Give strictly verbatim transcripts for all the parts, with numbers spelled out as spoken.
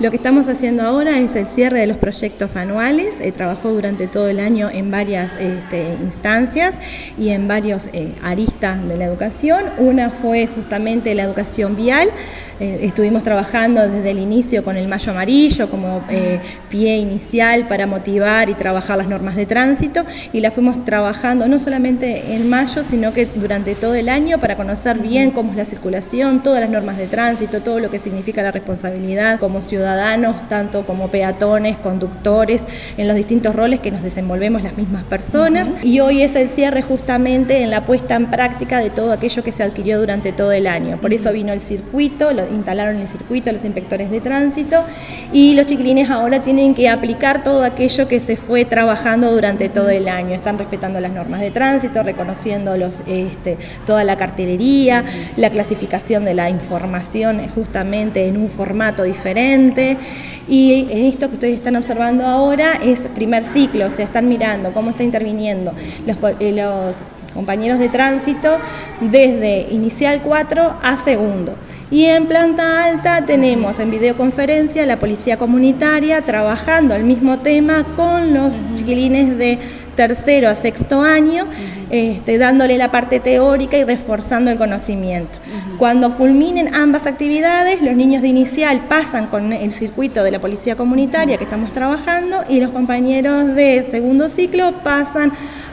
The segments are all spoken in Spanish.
Lo que estamos haciendo ahora es el cierre de los proyectos anuales. Eh, trabajó durante todo el año en varias este, instancias y en varios eh, aristas de la educación. Una fue justamente la educación vial. Eh, estuvimos trabajando desde el inicio con el Mayo Amarillo como eh, pie inicial para motivar y trabajar las normas de tránsito, y la fuimos trabajando no solamente en mayo, sino que durante todo el año para conocer bien cómo es la circulación, todas las normas de tránsito, todo lo que significa la responsabilidad como ciudadanos, tanto como peatones, conductores, en los distintos roles que nos desenvolvemos las mismas personas. Uh-huh. Y hoy es el cierre justamente en la puesta en práctica de todo aquello que se adquirió durante todo el año. Por eso vino el circuito, lo instalaron el circuito los inspectores de tránsito, y los chiquilines ahora tienen que aplicar todo aquello que se fue trabajando durante todo el año. Están respetando las normas de tránsito, reconociendo los, este, toda la cartelería, la clasificación de la información justamente en un formato diferente. Y esto que ustedes están observando ahora es primer ciclo, o sea, están mirando cómo está interviniendo los, los compañeros de tránsito desde inicial cuatro a segundo. Y en planta alta tenemos en videoconferencia la policía comunitaria trabajando el mismo tema con los uh-huh. chiquilines de tercero a sexto año, uh-huh. este, dándole la parte teórica y reforzando el conocimiento. Uh-huh. Cuando culminen ambas actividades, los niños de inicial pasan con el circuito de la policía comunitaria uh-huh. que estamos trabajando, y los compañeros de segundo ciclo pasan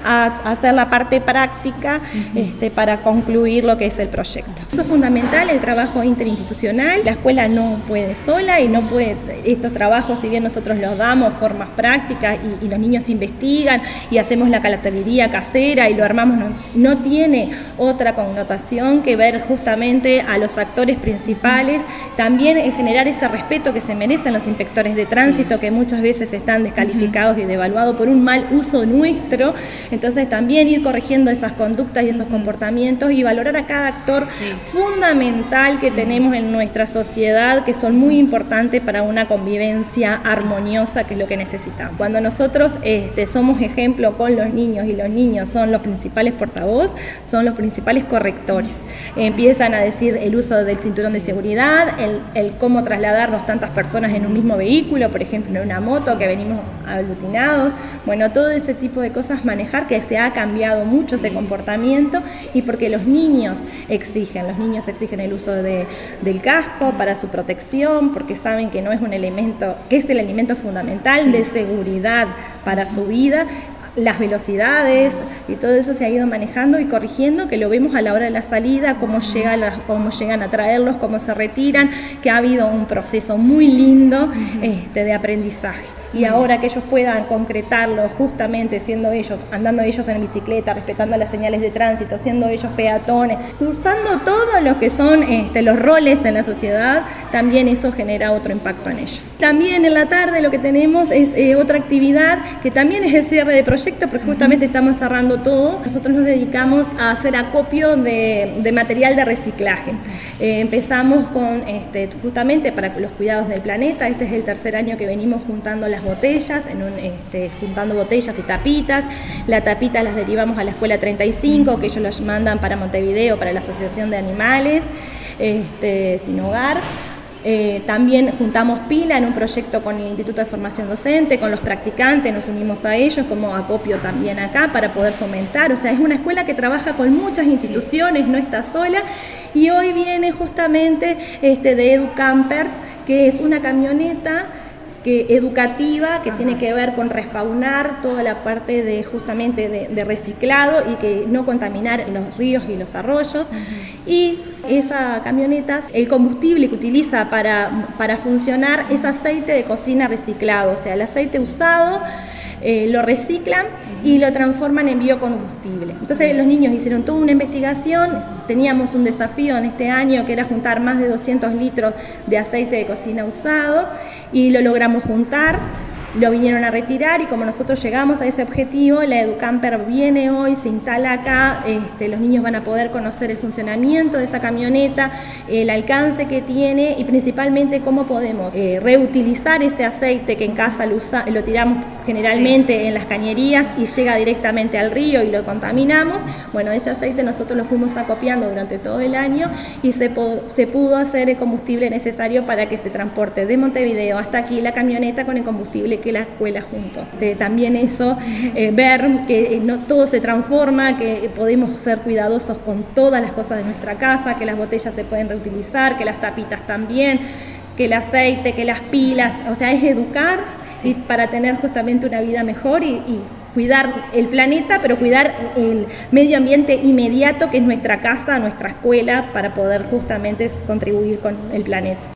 a hacer la parte práctica uh-huh. este, para concluir lo que es el proyecto. Eso es fundamental, el trabajo interinstitucional. La escuela no puede sola y no puede, estos trabajos, si bien nosotros los damos, formas prácticas y, y los niños investigan y hacemos la cartelería casera y lo armamos, no, no tiene otra connotación que ver justamente a los actores principales, también en generar ese respeto que se merecen los inspectores de tránsito, sí. que muchas veces están descalificados uh-huh. y devaluados por un mal uso nuestro. Entonces también ir corrigiendo esas conductas y esos uh-huh. comportamientos y valorar a cada actor sí. fundamental que uh-huh. tenemos en nuestra sociedad, que son muy importantes para una convivencia armoniosa, que es lo que necesitamos. Cuando nosotros este, somos ejemplo con los niños y los niños son los principales portavoz, son los principales correctores. Uh-huh. Empiezan a decir el uso del cinturón de seguridad, el, el cómo trasladarnos tantas personas en un mismo vehículo, por ejemplo en una moto que venimos aglutinados, bueno, todo ese tipo de cosas manejar, que se ha cambiado mucho ese comportamiento, y porque los niños exigen, los niños exigen el uso de, del casco para su protección, porque saben que no es un elemento, que es el elemento fundamental de seguridad para su vida. Las velocidades y todo eso se ha ido manejando y corrigiendo, que lo vemos a la hora de la salida, cómo, llega la, cómo llegan a traerlos, cómo se retiran, que ha habido un proceso muy lindo uh-huh. este, de aprendizaje. Y uh-huh. ahora que ellos puedan concretarlo justamente siendo ellos, andando ellos en bicicleta, respetando las señales de tránsito, siendo ellos peatones, cruzando todo lo que son este, los roles en la sociedad, también eso genera otro impacto en ellos. También en la tarde lo que tenemos es eh, otra actividad que también es el cierre de proyecto, porque justamente uh-huh. estamos cerrando todo. Nosotros nos dedicamos a hacer acopio de, de material de reciclaje. Eh, empezamos con este, justamente para los cuidados del planeta. Este es el tercer año que venimos juntando las botellas, en un, este, juntando botellas y tapitas. La tapita las derivamos a la escuela treinta y cinco, que ellos los mandan para Montevideo, para la Asociación de Animales este, Sin Hogar. Eh, también juntamos pila en un proyecto con el Instituto de Formación Docente, con los practicantes, nos unimos a ellos como acopio también acá para poder fomentar. O sea, es una escuela que trabaja con muchas instituciones, no está sola, y hoy viene justamente este, de Educamper, que es una camioneta que educativa, que Ajá. tiene que ver con refaunar toda la parte de justamente de, de reciclado y que no contaminar los ríos y los arroyos. Uh-huh. Y esa camioneta, el combustible que utiliza para, para funcionar es aceite de cocina reciclado, o sea, el aceite usado eh, lo reciclan y lo transforman en biocombustible. Entonces los niños hicieron toda una investigación, teníamos un desafío en este año que era juntar más de doscientos litros de aceite de cocina usado, y lo logramos juntar, lo vinieron a retirar, y como nosotros llegamos a ese objetivo, la Educamper viene hoy, se instala acá, este, los niños van a poder conocer el funcionamiento de esa camioneta, el alcance que tiene y principalmente cómo podemos eh, reutilizar ese aceite que en casa lo, usa, lo tiramos generalmente en las cañerías y llega directamente al río y lo contaminamos. Bueno, ese aceite nosotros lo fuimos acopiando durante todo el año y se, se pudo hacer el combustible necesario para que se transporte de Montevideo hasta aquí la camioneta con el combustible que la escuela junto. De, también eso, eh, ver que eh, no todo se transforma, que podemos ser cuidadosos con todas las cosas de nuestra casa, que las botellas se pueden reutilizar, que las tapitas también, que el aceite, que las pilas, o sea, es educar y para tener justamente una vida mejor y, y cuidar el planeta, pero cuidar el medio ambiente inmediato que es nuestra casa, nuestra escuela, para poder justamente contribuir con el planeta.